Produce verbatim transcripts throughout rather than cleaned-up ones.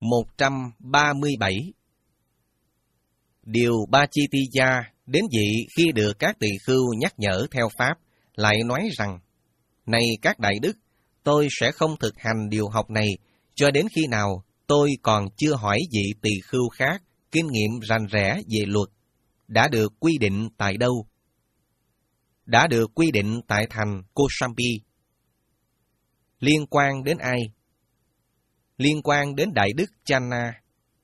một trăm ba mươi bảy. Điều Bachitiya đến vị khi được các tỳ khưu nhắc nhở theo Pháp, lại nói rằng, này các đại đức, tôi sẽ không thực hành điều học này cho đến khi nào tôi còn chưa hỏi vị tỳ khưu khác kinh nghiệm rành rẽ về luật, đã được quy định tại đâu? Đã được quy định tại thành Kosambi. Liên quan đến ai? Liên quan đến Đại đức Channa.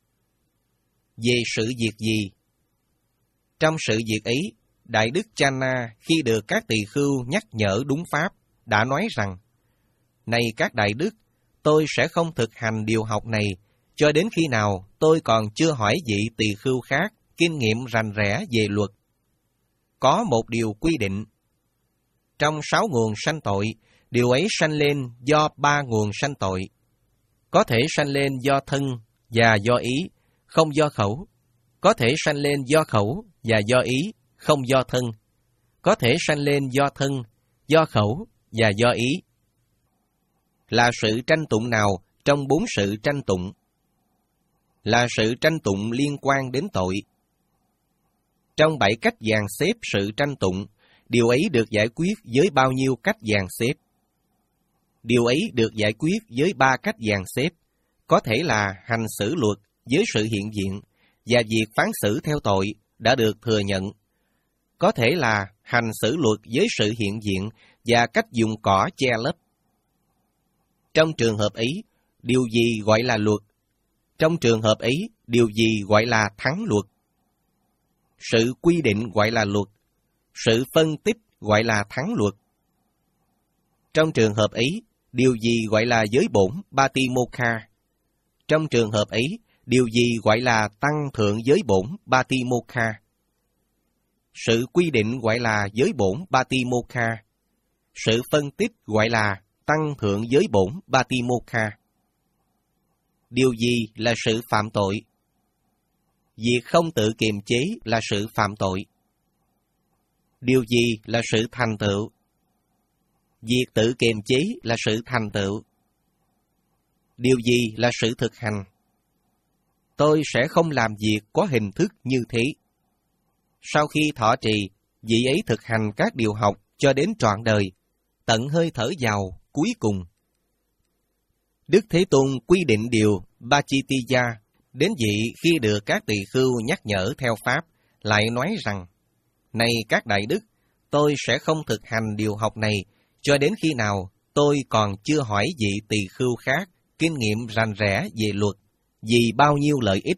Về sự việc gì? Trong sự việc ấy, Đại đức Channa khi được các tỳ khưu nhắc nhở đúng Pháp, đã nói rằng, này các đại đức, tôi sẽ không thực hành điều học này cho đến khi nào tôi còn chưa hỏi vị tỳ khưu khác kinh nghiệm rành rẽ về luật. Có một điều quy định. Trong sáu nguồn sanh tội, điều ấy sanh lên do ba nguồn sanh tội. Có thể sanh lên do thân và do ý, không do khẩu. Có thể sanh lên do khẩu và do ý, không do thân. Có thể sanh lên do thân, do khẩu và do ý. Là sự tranh tụng nào trong bốn sự tranh tụng? Là sự tranh tụng liên quan đến tội. Trong bảy cách dàn xếp sự tranh tụng, điều ấy được giải quyết với bao nhiêu cách dàn xếp? Điều ấy được giải quyết với ba cách dàn xếp, có thể là hành xử luật với sự hiện diện, và việc phán xử theo tội đã được thừa nhận. Có thể là hành xử luật với sự hiện diện và cách dùng cỏ che lấp. Trong trường hợp ấy, điều gì gọi là luật? Trong trường hợp ấy, điều gì gọi là thắng luật? Sự quy định gọi là luật. Sự phân tích gọi là thắng luật. Trong trường hợp ấy, điều gì gọi là giới bổn Batimokha? Trong trường hợp ấy, điều gì gọi là tăng thượng giới bổn Batimokha? Sự quy định gọi là giới bổn Batimokha. Sự phân tích gọi là tăng thượng giới bổn Batimokha. Điều gì là sự phạm tội? Việc không tự kiềm chế là sự phạm tội. Điều gì là sự thành tựu? Việc tự kiềm chế là sự thành tựu. Điều gì là sự thực hành? Tôi sẽ không làm việc có hình thức như thế. Sau khi thọ trì, vị ấy thực hành các điều học cho đến trọn đời, tận hơi thở vào cuối cùng. Đức Thế Tôn quy định điều Bachitiya đến vị khi được các tỳ khưu nhắc nhở theo Pháp, lại nói rằng, này các đại đức, tôi sẽ không thực hành điều học này cho đến khi nào tôi còn chưa hỏi vị tỳ khưu khác kinh nghiệm rành rẽ về luật, vì bao nhiêu lợi ích.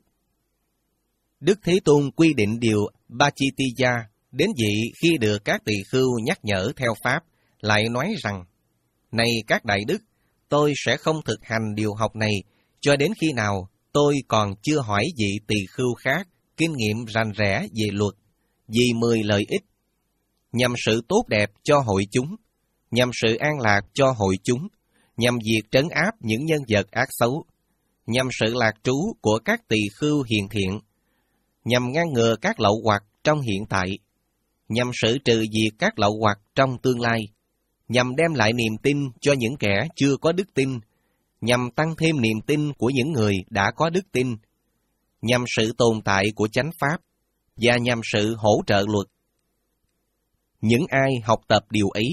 Đức Thế Tôn quy định điều Bachitiya đến vị khi được các tỳ khưu nhắc nhở theo Pháp, lại nói rằng, này các đại đức, tôi sẽ không thực hành điều học này cho đến khi nào tôi còn chưa hỏi vị tỳ khưu khác kinh nghiệm rành rẽ về luật, vì mười lợi ích, nhằm sự tốt đẹp cho hội chúng, nhằm sự an lạc cho hội chúng, nhằm việc trấn áp những nhân vật ác xấu, nhằm sự lạc trú của các tỳ khưu hiền thiện, nhằm ngăn ngừa các lậu hoặc trong hiện tại, nhằm sự trừ diệt các lậu hoặc trong tương lai, nhằm đem lại niềm tin cho những kẻ chưa có đức tin, nhằm tăng thêm niềm tin của những người đã có đức tin, nhằm sự tồn tại của chánh pháp, và nhằm sự hỗ trợ luật. Những ai học tập điều ấy,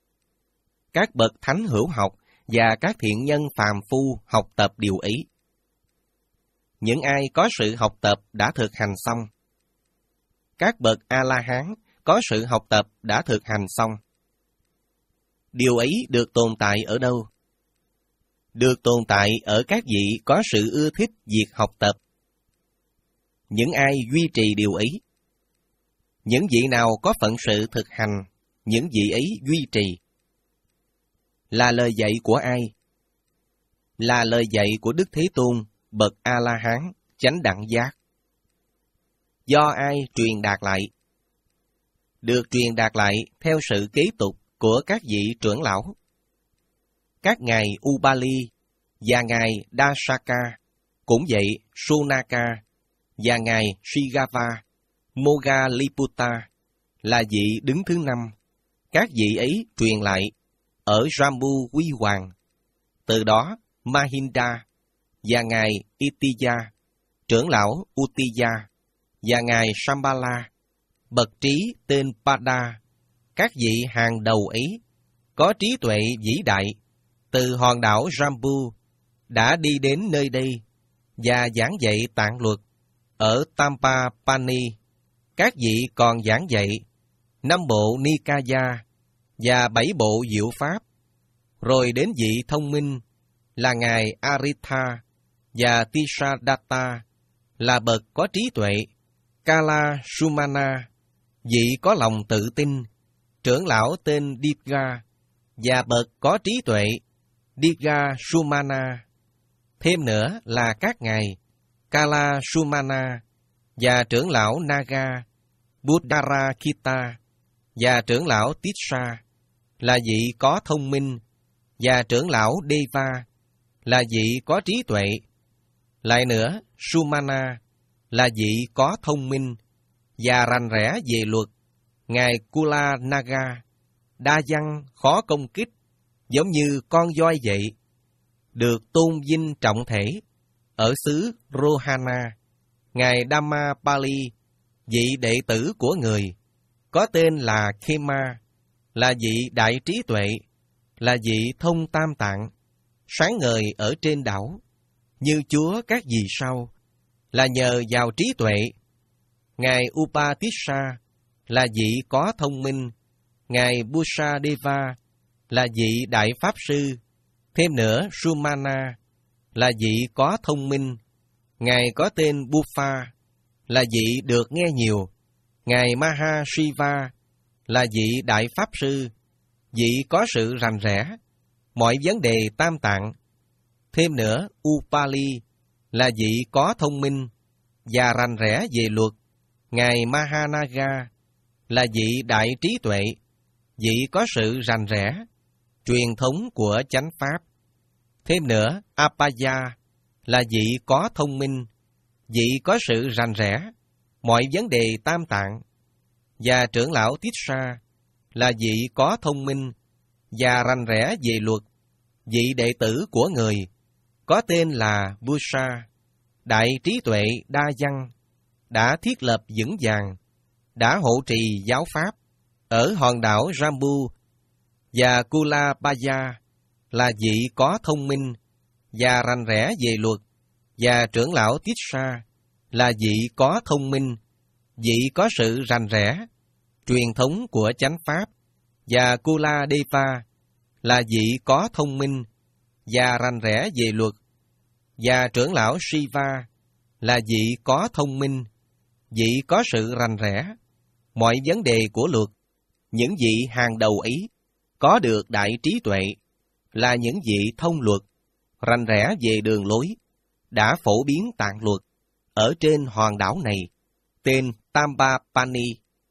các bậc thánh hữu học và các thiện nhân phàm phu học tập điều ấy. Những ai có sự học tập đã thực hành xong. Các bậc A-la-hán có sự học tập đã thực hành xong. Điều ấy được tồn tại ở đâu? Được tồn tại ở các vị có sự ưa thích việc học tập. Những ai duy trì điều ấy? Những vị nào có phận sự thực hành, những vị ấy duy trì. Là lời dạy của ai? Là lời dạy của Đức Thế Tôn, bậc A-la-hán, chánh đẳng giác. Do ai truyền đạt lại? Được truyền đạt lại theo sự kế tục của các vị trưởng lão. Các ngài Ubali và ngài Dasaka, cũng vậy Sunaka và ngài Shigava, Moggalliputta là vị đứng thứ năm. Các vị ấy truyền lại ở Jambu Huy Hoàng. Từ đó Mahinda, và ngài Itiya, trưởng lão Uttiya, và ngài Shambhala, bậc trí tên Pada, các vị hàng đầu ấy, có trí tuệ vĩ đại, từ hòn đảo Jambu, đã đi đến nơi đây, và giảng dạy tạng luật ở Tampapani. Các vị còn giảng dạy năm bộ Nikaya và bảy bộ diệu pháp, rồi đến vị thông minh là ngài Aritha và Tisadatta, là bậc có trí tuệ, Kala Sumana, vị có lòng tự tin, trưởng lão tên Digha, và bậc có trí tuệ, Digha Sumana. Thêm nữa là các ngài Kala Sumana và trưởng lão Naga, Buddharakita và trưởng lão Tissa, là vị có thông minh, và trưởng lão Deva, là vị có trí tuệ. Lại nữa, Sumana là vị có thông minh và rành rẽ về luật, ngài Kula Naga, đa văn khó công kích, giống như con voi vậy, được tôn vinh trọng thể ở xứ Rohana. Ngài Dhammapali, vị đệ tử của người, có tên là Khema, là vị đại trí tuệ, là vị thông tam tạng, sáng ngời ở trên đảo, như Chúa các vì sao, là nhờ vào trí tuệ. Ngài Upatissa là vị có thông minh, ngài Busadeva là vị đại pháp sư. Thêm nữa, Sumana là vị có thông minh, ngài có tên Bufa là vị được nghe nhiều. Ngài Mahashiva là vị đại pháp sư, vị có sự rành rẽ mọi vấn đề tam tạng. Thêm nữa, Upali là vị có thông minh và rành rẽ về luật. Ngài Mahanaga là vị đại trí tuệ, vị có sự rành rẽ truyền thống của chánh pháp. Thêm nữa, Apaya là vị có thông minh, vị có sự rành rẽ mọi vấn đề tam tạng. Và trưởng lão Tissa là vị có thông minh và rành rẽ về luật, vị đệ tử của người, có tên là Busa, đại trí tuệ đa văn, đã thiết lập vững vàng, đã hộ trì giáo pháp ở hòn đảo Jambu. Và Kulabaya là vị có thông minh và rành rẽ về luật, và trưởng lão Tissa là vị có thông minh, vị có sự rành rẽ truyền thống của chánh pháp. Và Kuladeva là vị có thông minh và rành rẽ về luật, và trưởng lão Shiva là vị có thông minh, vị có sự rành rẽ mọi vấn đề của luật. Những vị hàng đầu ấy có được đại trí tuệ, là những vị thông luật, rành rẽ về đường lối, đã phổ biến tạng luật ở trên hòn đảo này, tên Tampapani.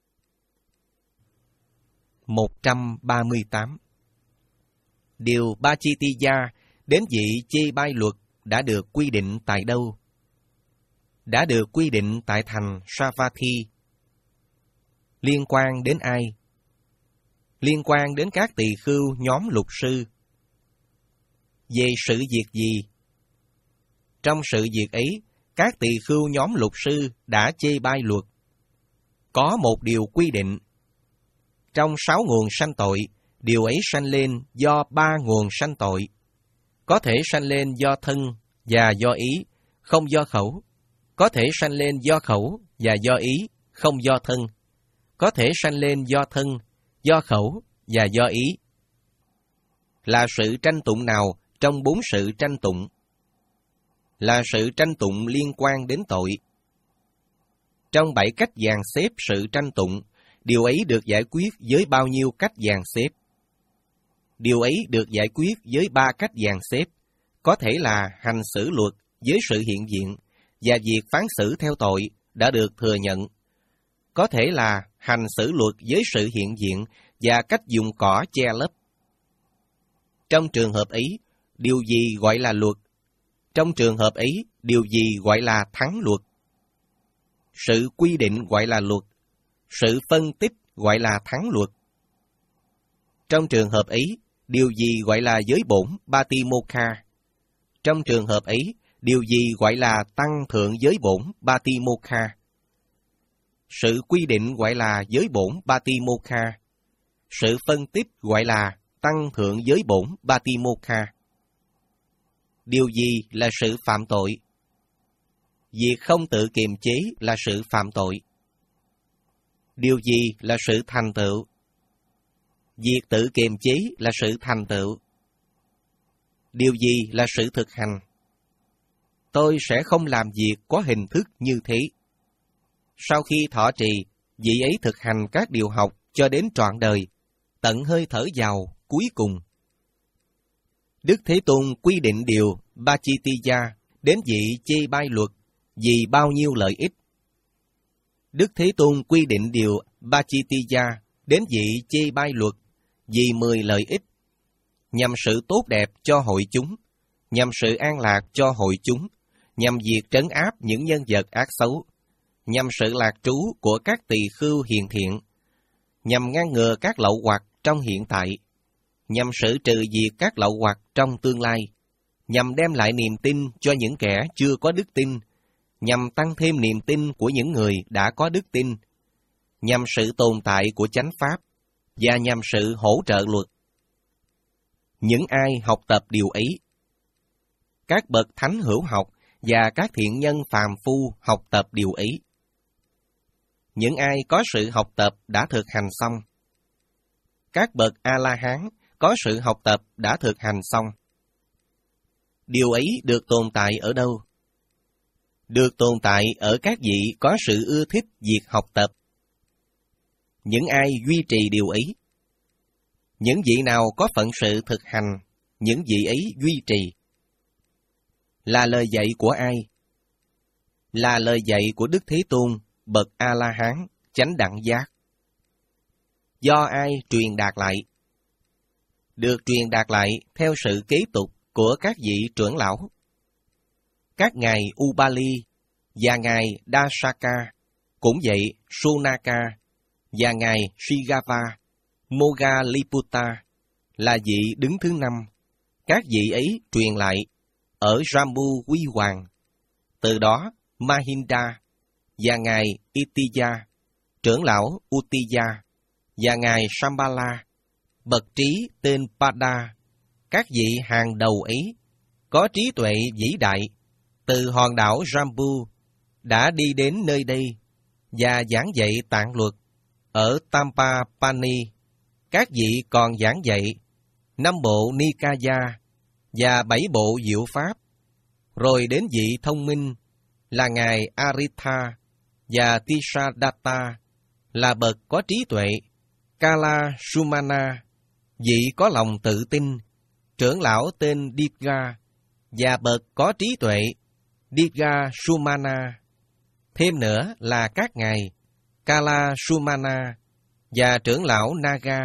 một trăm ba mươi tám. Điều Bachitiya đến vị chê bai luật đã được quy định tại đâu? Đã được quy định tại thành Savatthi. Liên quan đến ai? Liên quan đến các tỳ khưu nhóm lục sư. Về sự việc gì? Trong sự việc ấy, các tỳ khưu nhóm lục sư đã chê bai luật. Có một điều quy định. Trong sáu nguồn sanh tội, điều ấy sanh lên do ba nguồn sanh tội. Có thể sanh lên do thân và do ý, không do khẩu. Có thể sanh lên do khẩu và do ý, không do thân. Có thể sanh lên do thân, do khẩu và do ý. Là sự tranh tụng nào trong bốn sự tranh tụng? Là sự tranh tụng liên quan đến tội. Trong bảy cách dàn xếp sự tranh tụng, điều ấy được giải quyết với bao nhiêu cách dàn xếp? Điều ấy được giải quyết với ba cách dàn xếp, có thể là hành xử luật với sự hiện diện, và việc phán xử theo tội đã được thừa nhận. Có thể là hành xử luật với sự hiện diện và cách dùng cỏ che lấp. Trong trường hợp ấy, điều gì gọi là luật? Trong trường hợp ấy, điều gì gọi là thắng luật? Sự quy định gọi là luật, sự phân tích gọi là thắng luật. Trong trường hợp ấy, điều gì gọi là giới bổn Batimokha? Trong trường hợp ấy, Điều gì gọi là tăng thượng giới bổn Patimokkha? Sự quy định gọi là giới bổn Patimokkha. Sự phân tích gọi là tăng thượng giới bổn Patimokkha. Điều gì là sự phạm tội? Việc không tự kiềm chế là sự phạm tội. Điều gì là sự thành tựu? Việc tự kiềm chế là sự thành tựu. Điều gì là sự thực hành? Tôi sẽ không làm việc có hình thức như thế. Sau khi thọ trì, vị ấy thực hành các điều học cho đến trọn đời, tận hơi thở vào cuối cùng. Đức Thế Tôn quy định điều Pachittiya đến vị chê bai luật vì bao nhiêu lợi ích. Đức Thế Tôn quy định điều Pachittiya đến vị chê bai luật vì mười lợi ích, nhằm sự tốt đẹp cho hội chúng, nhằm sự an lạc cho hội chúng, nhằm việc trấn áp những nhân vật ác xấu, nhằm sự lạc trú của các tỳ khưu hiền thiện, nhằm ngăn ngừa các lậu hoặc trong hiện tại, nhằm xử trừ diệt các lậu hoặc trong tương lai, nhằm đem lại niềm tin cho những kẻ chưa có đức tin, nhằm tăng thêm niềm tin của những người đã có đức tin, nhằm sự tồn tại của chánh pháp, và nhằm sự hỗ trợ luật. Những ai học tập điều ấy, các bậc thánh hữu học và các thiện nhân phàm phu học tập điều ấy. Những ai có sự học tập đã thực hành xong. Các bậc A-la-hán có sự học tập đã thực hành xong. Điều ấy được tồn tại ở đâu? Được tồn tại ở các vị có sự ưa thích việc học tập. Những ai duy trì điều ấy? Những vị nào có phận sự thực hành, những vị ấy duy trì. Là lời dạy của ai? Là lời dạy của Đức Thế Tôn, bậc A-la-hán, chánh đẳng giác. Do ai truyền đạt lại? Được truyền đạt lại theo sự kế tục của các vị trưởng lão. Các ngài Ubali và ngài Dasaka, cũng vậy Sunaka và ngài Shigava, Moggalliputta là vị đứng thứ năm. Các vị ấy truyền lại ở Jambu Huy Hoàng. Từ đó Mahinda và ngài Itiya, trưởng lão Uttiya và ngài Shambhala, bậc trí tên Pada, các vị hàng đầu ấy có trí tuệ vĩ đại, từ hòn đảo Jambu đã đi đến nơi đây và giảng dạy tạng luật ở Tampapani. Các vị còn giảng dạy năm bộ Nikaya và bảy bộ diệu pháp. Rồi đến vị thông minh là ngài Aritha và Tisadatta là bậc có trí tuệ, Kala Sumana, vị có lòng tự tin, trưởng lão tên Dipga và bậc có trí tuệ, Dipga Sumana. Thêm nữa là các ngài Kala Sumana và trưởng lão Naga,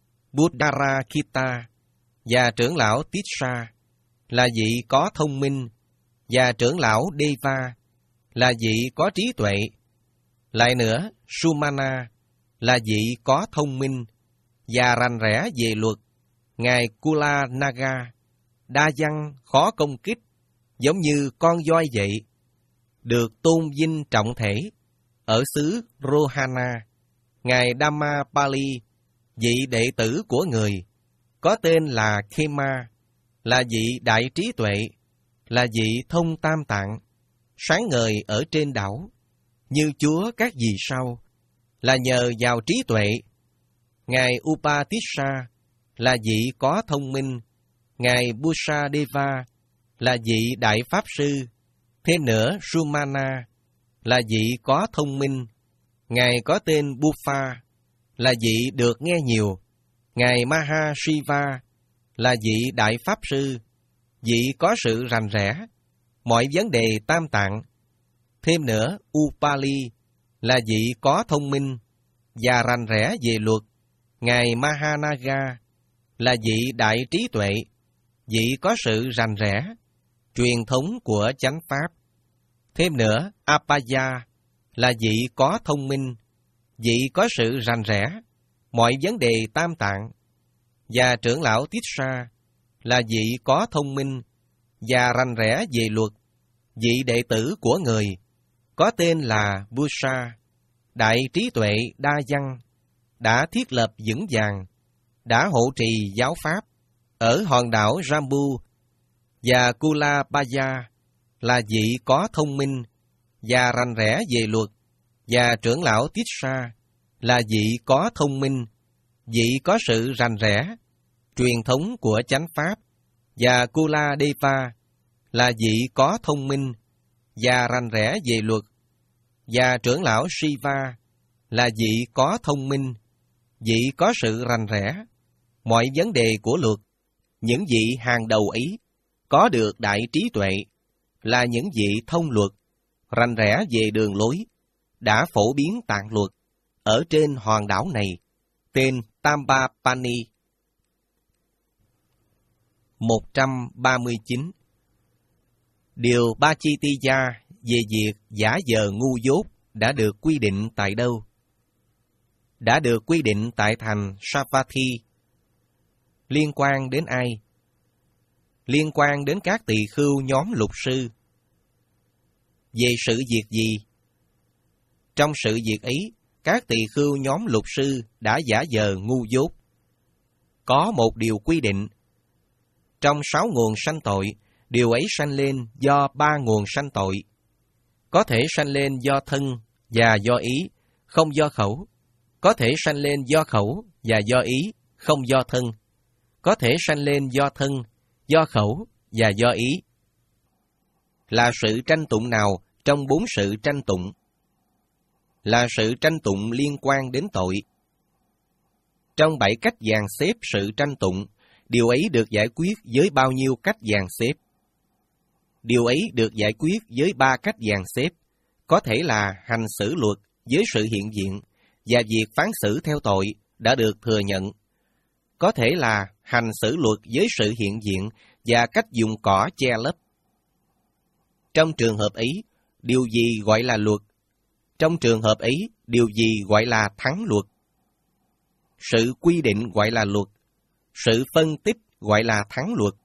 Buddharakita và trưởng lão Tissa là vị có thông minh, và trưởng lão Deva là vị có trí tuệ. Lại nữa, Sumana là vị có thông minh và rành rẽ về luật. Ngài Kula Naga đa văn khó công kích, giống như con voi vậy, được tôn vinh trọng thể ở xứ Rohana. Ngài Dhammapali, vị đệ tử của người, có tên là Khema, là vị đại trí tuệ, là vị thông tam tạng, sáng ngời ở trên đảo, như Chúa các vì sao, là nhờ vào trí tuệ. Ngài Upatissa là vị có thông minh, ngài Busadeva là vị đại pháp sư. Thêm nữa, Sumana là vị có thông minh, ngài có tên Buffa là vị được nghe nhiều. Ngài Mahashiva là vị đại pháp sư, vị có sự rành rẽ mọi vấn đề tam tạng. Thêm nữa, Upali là vị có thông minh và rành rẽ về luật. Ngài Mahanaga là vị đại trí tuệ, vị có sự rành rẽ truyền thống của chánh pháp. Thêm nữa, Apaya là vị có thông minh, vị có sự rành rẽ mọi vấn đề tam tạng. Và trưởng lão Tissa là vị có thông minh và rành rẽ về luật. vị đệ tử của người, có tên là Busa, đại trí tuệ đa văn, đã thiết lập vững vàng, đã hộ trì giáo pháp ở hòn đảo Jambu, và Kulabaya là vị có thông minh và rành rẽ về luật, và trưởng lão Tissa là vị có thông minh, vị có sự rành rẽ, truyền thống của chánh pháp, và Kuladeva là vị có thông minh và rành rẽ về luật, và trưởng lão Shiva là vị có thông minh, vị có sự rành rẽ, mọi vấn đề của luật. Những vị hàng đầu ấy có được đại trí tuệ, là những vị thông luật, rành rẽ về đường lối, đã phổ biến tạng luật ở trên hòn đảo này, tên Tambapani. một trăm ba mươi chín. Điều Bachitiya về việc giả vờ ngu dốt đã được quy định tại đâu? Đã được quy định tại thành Savatthi. Liên quan đến ai? Liên quan đến các tỳ khưu nhóm lục sư. Về sự việc gì? Trong sự việc ấy, các tỳ khưu nhóm lục sư đã giả vờ ngu dốt. Có một điều quy định. Trong sáu nguồn sanh tội, điều ấy sanh lên do ba nguồn sanh tội. Có thể sanh lên do thân và do ý, không do khẩu. Có thể sanh lên do khẩu và do ý, không do thân. Có thể sanh lên do thân, do khẩu và do ý. Là sự tranh tụng nào trong bốn sự tranh tụng? Là sự tranh tụng liên quan đến tội. Trong bảy cách dàn xếp sự tranh tụng, điều ấy được giải quyết với bao nhiêu cách dàn xếp? Điều ấy được giải quyết với ba cách dàn xếp, có thể là hành xử luật với sự hiện diện, và việc phán xử theo tội đã được thừa nhận. Có thể là hành xử luật với sự hiện diện và cách dùng cỏ che lấp. Trong trường hợp ấy, điều gì gọi là luật? Trong trường hợp ấy, điều gì gọi là thắng luật? Sự quy định gọi là luật. Sự phân tích gọi là thắng luật.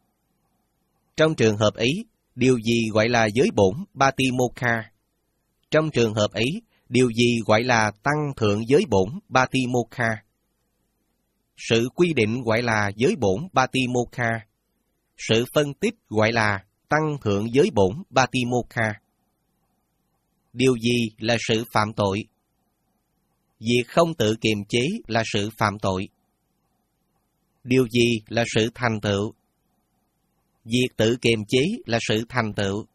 Trong trường hợp ấy, điều gì gọi là giới bổn Batimokha? Trong trường hợp ấy, điều gì gọi là tăng thượng giới bổn Batimokha? Sự quy định gọi là giới bổn Batimokha. Sự phân tích gọi là tăng thượng giới bổn Batimokha. Điều gì là sự phạm tội? Việc không tự kiềm chế là sự phạm tội. Điều gì là sự thành tựu? Việc tự kiềm chế là sự thành tựu.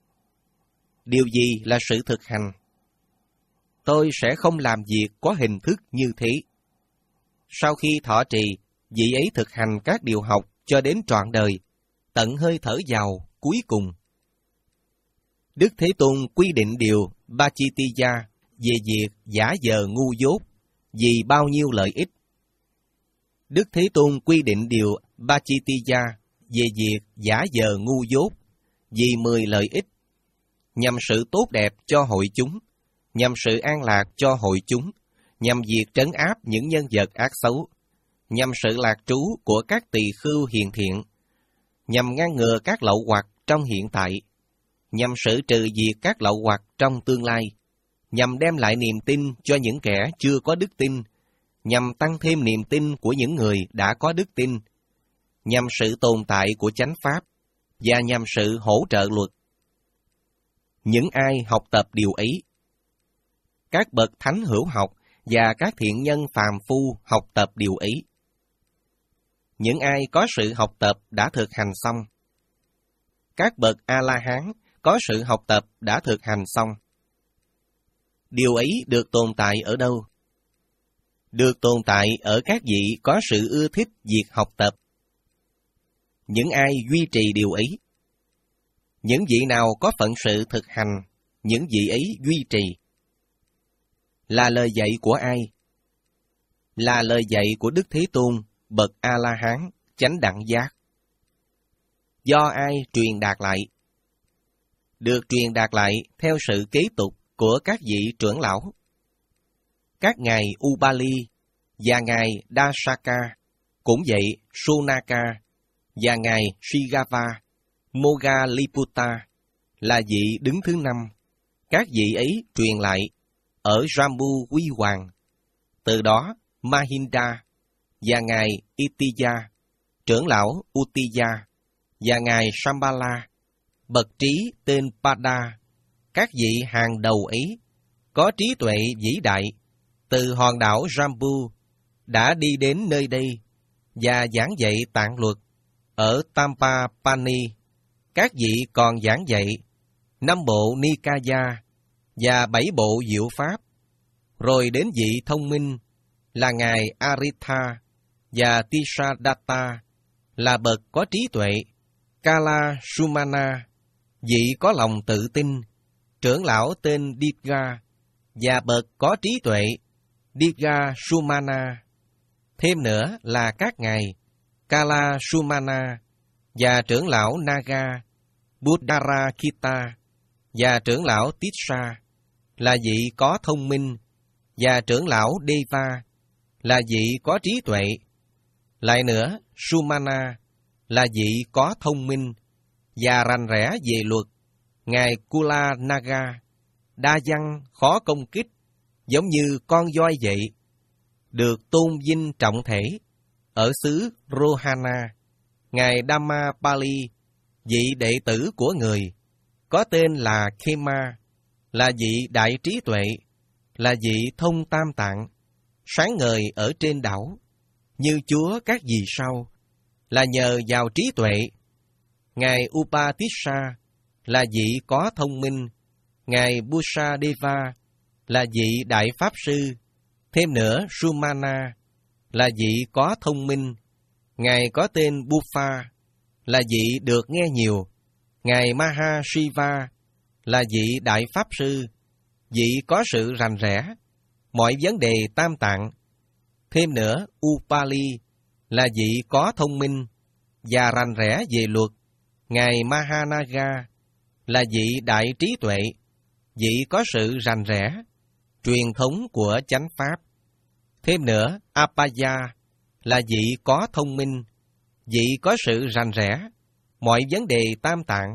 Điều gì là sự thực hành? Tôi sẽ không làm việc có hình thức như thế. Sau khi thọ trì, vị ấy thực hành các điều học cho đến trọn đời, tận hơi thở vào cuối cùng. Đức Thế Tôn quy định điều Bachitiya về việc giả vờ ngu dốt vì bao nhiêu lợi ích. Đức Thế Tôn quy định điều Bachitiya về việc giả vờ ngu dốt vì mười lợi ích, nhằm sự tốt đẹp cho hội chúng, nhằm sự an lạc cho hội chúng, nhằm việc trấn áp những nhân vật ác xấu, nhằm sự lạc trú của các tỳ khưu hiền thiện, nhằm ngăn ngừa các lậu hoặc trong hiện tại, nhằm xử trừ diệt các lậu hoặc trong tương lai, nhằm đem lại niềm tin cho những kẻ chưa có đức tin, nhằm tăng thêm niềm tin của những người đã có đức tin, nhằm sự tồn tại của chánh pháp, và nhằm sự hỗ trợ luật. Những ai học tập điều ấy, các bậc thánh hữu học và các thiện nhân phàm phu học tập điều ấy. Những ai có sự học tập đã thực hành xong. Các bậc A-la-hán có sự học tập đã thực hành xong. Điều ấy được tồn tại ở đâu? Được tồn tại ở các vị có sự ưa thích việc học tập. Những ai duy trì điều ấy? Những vị nào có phận sự thực hành, những vị ấy duy trì. Là lời dạy của ai? Là lời dạy của Đức Thế Tôn, bậc A-la-hán, chánh đẳng giác. Do ai truyền đạt lại? Được truyền đạt lại theo sự kế tục của các vị trưởng lão. Các ngài Ubali và ngài Dasaka, cũng vậy Sunaka và ngài Shigava, Moggalliputta là vị đứng thứ năm. Các vị ấy truyền lại ở Jambu Huy Hoàng. Từ đó, Mahinda và ngài Itiya, trưởng lão Uttiya và ngài Shambhala, bậc trí tên Pada, các vị hàng đầu ấy có trí tuệ vĩ đại từ hòn đảo Jambu đã đi đến nơi đây và giảng dạy tạng luật ở Tampapani. Các vị còn giảng dạy năm bộ Nikaya và bảy bộ diệu pháp. Rồi đến vị thông minh là ngài Aritha và Tisadatta là bậc có trí tuệ, Kala Sumana, vị có lòng tự tin, trưởng lão tên Digha và bậc có trí tuệ, Digha Sumana. Thêm nữa là các ngài Kala Sumana và trưởng lão Naga, Buddharakita và trưởng lão Tissa là vị có thông minh, và trưởng lão Deva là vị có trí tuệ. Lại nữa, Sumana là vị có thông minh và rành rẽ về luật. Ngài Kula Naga, đa văn, khó công kích, giống như con voi vậy, được tôn vinh trọng thể ở xứ Rohana. Ngài Dhammapali, vị đệ tử của người, có tên là Khema, là vị đại trí tuệ, là vị thông tam tạng, sáng ngời ở trên đảo, như Chúa các vì sao, là nhờ vào trí tuệ. Ngài Upatissa là vị có thông minh, ngài Busadeva là vị đại pháp sư. Thêm nữa, Sumana là vị có thông minh, ngài có tên Buffa là vị được nghe nhiều. Ngài Mahashiva là vị đại pháp sư, vị có sự rành rẽ mọi vấn đề tam tạng. Thêm nữa, Upali là vị có thông minh và rành rẽ về luật. Ngài Mahanaga là vị đại trí tuệ, vị có sự rành rẽ truyền thống của chánh pháp. Thêm nữa, Apaya là vị có thông minh, vị có sự rành rẽ mọi vấn đề tam tạng.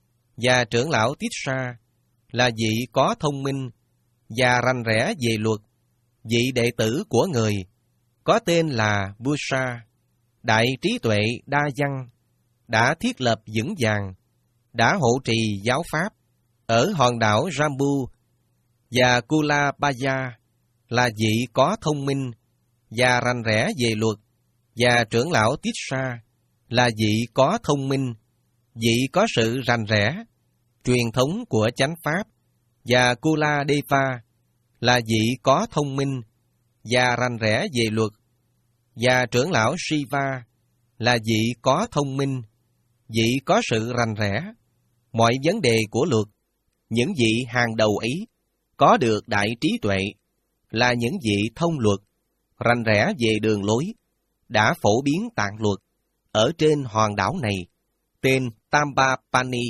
Và trưởng lão Tissa là vị có thông minh và rành rẽ về luật, vị đệ tử của người, có tên là Busa, đại trí tuệ đa văn, đã thiết lập vững vàng, đã hộ trì giáo pháp ở hòn đảo Jambu. Và Kulabaya là vị có thông minh và rành rẽ về luật, và trưởng lão Tissa là vị có thông minh, vị có sự rành rẽ truyền thống của chánh pháp. Và Kuladeva là vị có thông minh và rành rẽ về luật, và trưởng lão Shiva là vị có thông minh, vị có sự rành rẽ mọi vấn đề của luật. Những vị hàng đầu ấy có được đại trí tuệ, là những vị thông luật, rành rẽ về đường lối, đã phổ biến tạng luật ở trên hòn đảo này, tên Tampapani.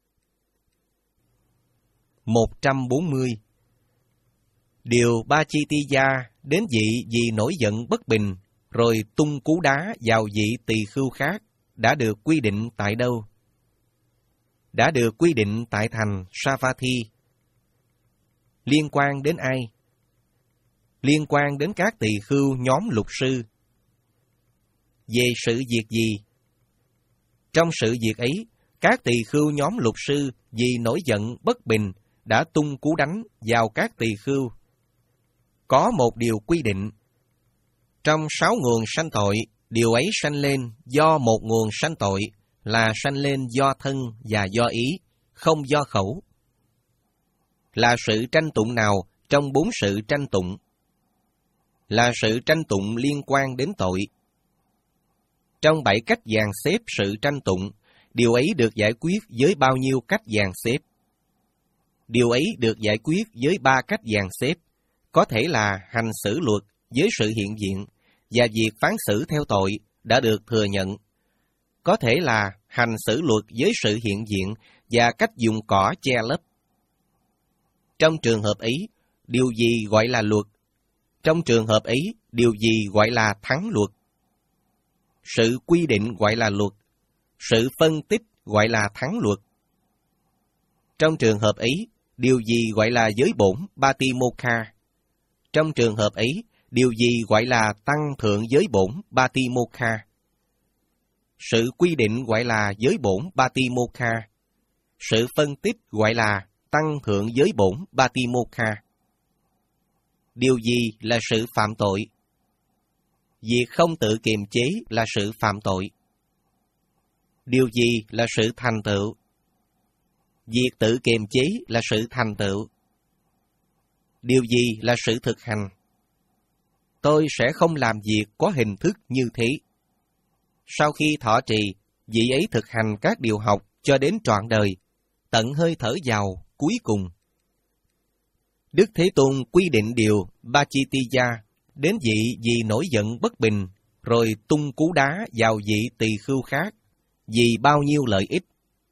một trăm bốn mươi. Điều Bachitiya đến vị vì nổi giận bất bình, rồi tung cú đá vào vị tỳ khưu khác, đã được quy định tại đâu? Đã được quy định tại thành Savatthi. Liên quan đến ai? Liên quan đến các tỳ khưu nhóm lục sư. Về sự việc gì? Trong sự việc ấy, các tỳ khưu nhóm lục sư vì nổi giận bất bình đã tung cú đánh vào các tỳ khưu. Có một điều quy định. Trong sáu nguồn sanh tội, điều ấy sanh lên do một nguồn sanh tội, là sanh lên do thân và do ý, không do khẩu. Là sự tranh tụng nào trong bốn sự tranh tụng? Là sự tranh tụng liên quan đến tội. Trong bảy cách dàn xếp sự tranh tụng, điều ấy được giải quyết với bao nhiêu cách dàn xếp? Điều ấy được giải quyết với ba cách dàn xếp, có thể là hành xử luật với sự hiện diện, và việc phán xử theo tội đã được thừa nhận. Có thể là hành xử luật với sự hiện diện và cách dùng cỏ che lấp. Trong trường hợp ấy, điều gì gọi là luật? Trong trường hợp ấy, điều gì gọi là thắng luật? Sự quy định gọi là luật, sự phân tích gọi là thắng luật. Trong trường hợp ấy, điều gì gọi là giới bổn Patimokkha? Trong trường hợp ấy, điều gì gọi là tăng thượng giới bổn Patimokkha? Sự quy định gọi là giới bổn Patimokkha. Sự phân tích gọi là tăng thượng giới bổn Patimokkha. Điều gì là sự phạm tội? Việc không tự kiềm chế là sự phạm tội. Điều gì là sự thành tựu? Việc tự kiềm chế là sự thành tựu. Điều gì là sự thực hành? Tôi sẽ không làm việc có hình thức như thế. Sau khi thọ trì, vị ấy thực hành các điều học cho đến trọn đời, tận hơi thở vào cuối cùng. Đức Thế Tôn quy định điều Pachittiya đến vị vì nổi giận bất bình, rồi tung cú đá vào vị tỳ khưu khác, vì bao nhiêu lợi ích.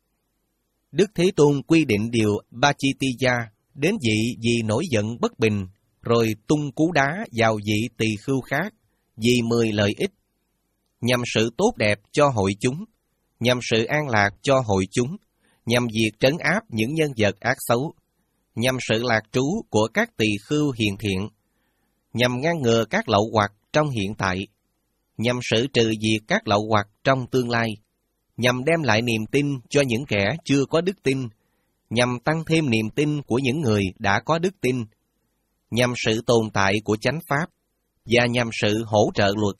Đức Thế Tôn quy định điều Pachittiya đến vị vì nổi giận bất bình, rồi tung cú đá vào vị tỳ khưu khác, vì mười lợi ích, nhằm sự tốt đẹp cho hội chúng, nhằm sự an lạc cho hội chúng, nhằm việc trấn áp những nhân vật ác xấu, nhằm sự lạc trú của các tỳ khưu hiền thiện, nhằm ngăn ngừa các lậu hoặc trong hiện tại, nhằm xử trừ diệt các lậu hoặc trong tương lai, nhằm đem lại niềm tin cho những kẻ chưa có đức tin, nhằm tăng thêm niềm tin của những người đã có đức tin, nhằm sự tồn tại của chánh pháp, và nhằm sự hỗ trợ luật.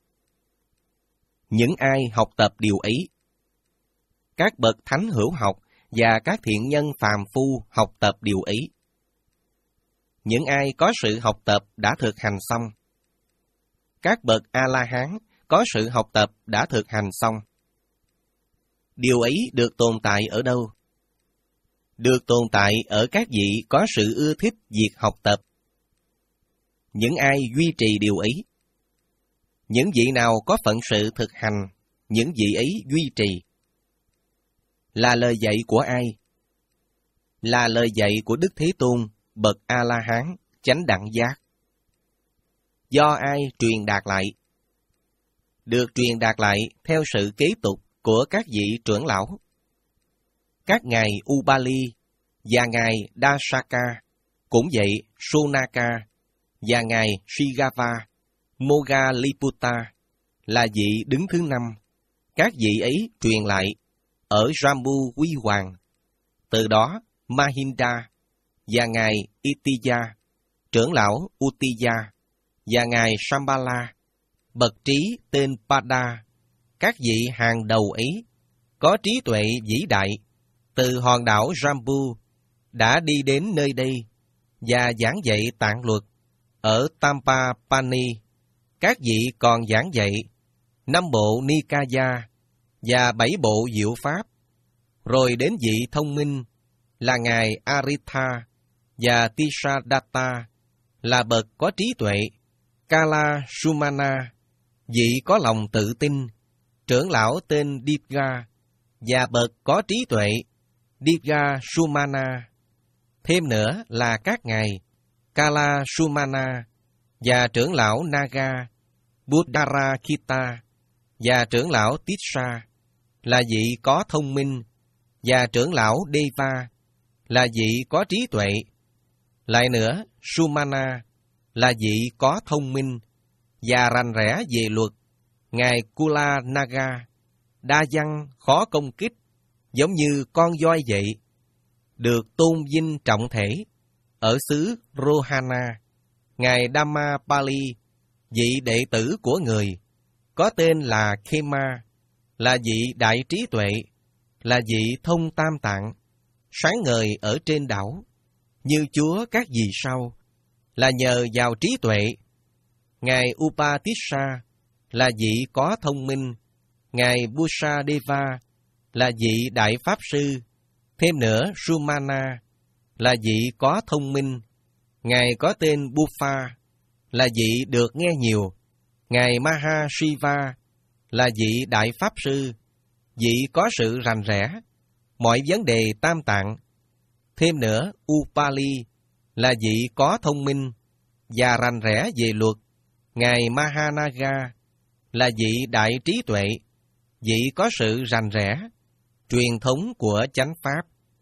Những ai học tập điều ấy, các bậc thánh hữu học và các thiện nhân phàm phu học tập điều ấy. Những ai có sự học tập đã thực hành xong. Các bậc A-la-hán có sự học tập đã thực hành xong. Điều ấy được tồn tại ở đâu? Được tồn tại ở các vị có sự ưa thích việc học tập. Những ai duy trì điều ấy? Những vị nào có phận sự thực hành, những vị ấy duy trì. Là lời dạy của ai? Là lời dạy của Đức Thế Tôn, bậc A-la-hán, chánh đẳng giác. Do ai truyền đạt lại? Được truyền đạt lại theo sự kế tục của các vị trưởng lão. Các ngài Ubali và ngài Dasaka, cũng vậy Sunaka và ngài Shigava, Moggalliputta là vị đứng thứ năm. Các vị ấy truyền lại ở Jambu Huy Hoàng. Từ đó Mahinda và ngài Itiya, trưởng lão Uttiya, và ngài Shambhala, bậc trí tên Pada, các vị hàng đầu ấy, có trí tuệ vĩ đại, từ hòn đảo Jambu, đã đi đến nơi đây, và giảng dạy tạng luật ở Tampapani. Các vị còn giảng dạy năm bộ Nikaya và bảy bộ diệu pháp, rồi đến vị thông minh là ngài Aritha và Tisadatta, là bậc có trí tuệ, Kala Sumana, vị có lòng tự tin, trưởng lão tên Divga, và bậc có trí tuệ, Divga Sumana. Thêm nữa là các ngài Kala Sumana và trưởng lão Naga, Buddharakita và trưởng lão Tissa, là vị có thông minh, và trưởng lão Deva, là vị có trí tuệ. Lại nữa, Sumana là vị có thông minh và rành rẽ về luật, ngài Kula Naga, đa văn khó công kích, giống như con voi vậy, được tôn vinh trọng thể ở xứ Rohana. Ngài Dhammapali, vị đệ tử của người, có tên là Khema, là vị đại trí tuệ, là vị thông tam tạng, sáng ngời ở trên đảo, như Chúa các vì sao, là nhờ vào trí tuệ. Ngài Upatissa là vị có thông minh, ngài Busadeva là vị đại pháp sư, thêm nữa Sumana là vị có thông minh, ngài có tên Buffa là vị được nghe nhiều, ngài Mahashiva là vị đại pháp sư, vị có sự rành rẽ mọi vấn đề tam tạng. Thêm nữa Upali là vị có thông minh và rành rẽ về luật, ngài Mahanaga là vị đại trí tuệ, vị có sự rành rẽ truyền thống của chánh pháp.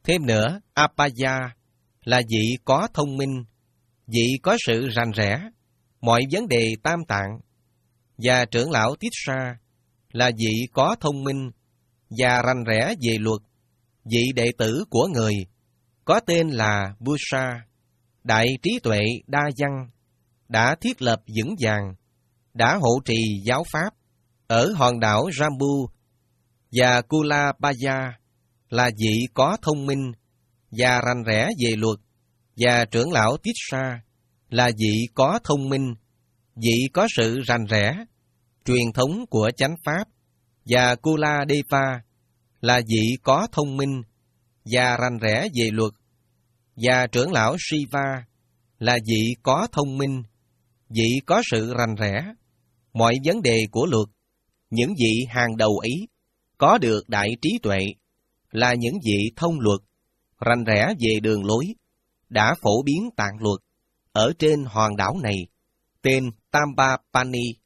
Thêm nữa, Apaya là vị có thông minh, vị có sự rành rẽ, mọi vấn đề tam tạng. Và trưởng lão Tissa là vị có thông minh và rành rẽ về luật, vị đệ tử của người, có tên là Busa, đại trí tuệ đa văn, đã thiết lập vững vàng, đã hộ trì giáo pháp ở hòn đảo Jambu, và Kulabaya là vị có thông minh và rành rẽ về luật, và trưởng lão Tissa là vị có thông minh, vị có sự rành rẽ, truyền thống của chánh pháp, và Kuladeva là vị có thông minh và rành rẽ về luật, và trưởng lão Shiva là vị có thông minh, vị có sự rành rẽ, mọi vấn đề của luật. Những vị hàng đầu ấy có được đại trí tuệ, là những vị thông luật, rành rẽ về đường lối, đã phổ biến tạng luật ở trên hòn đảo này, tên Tambapani.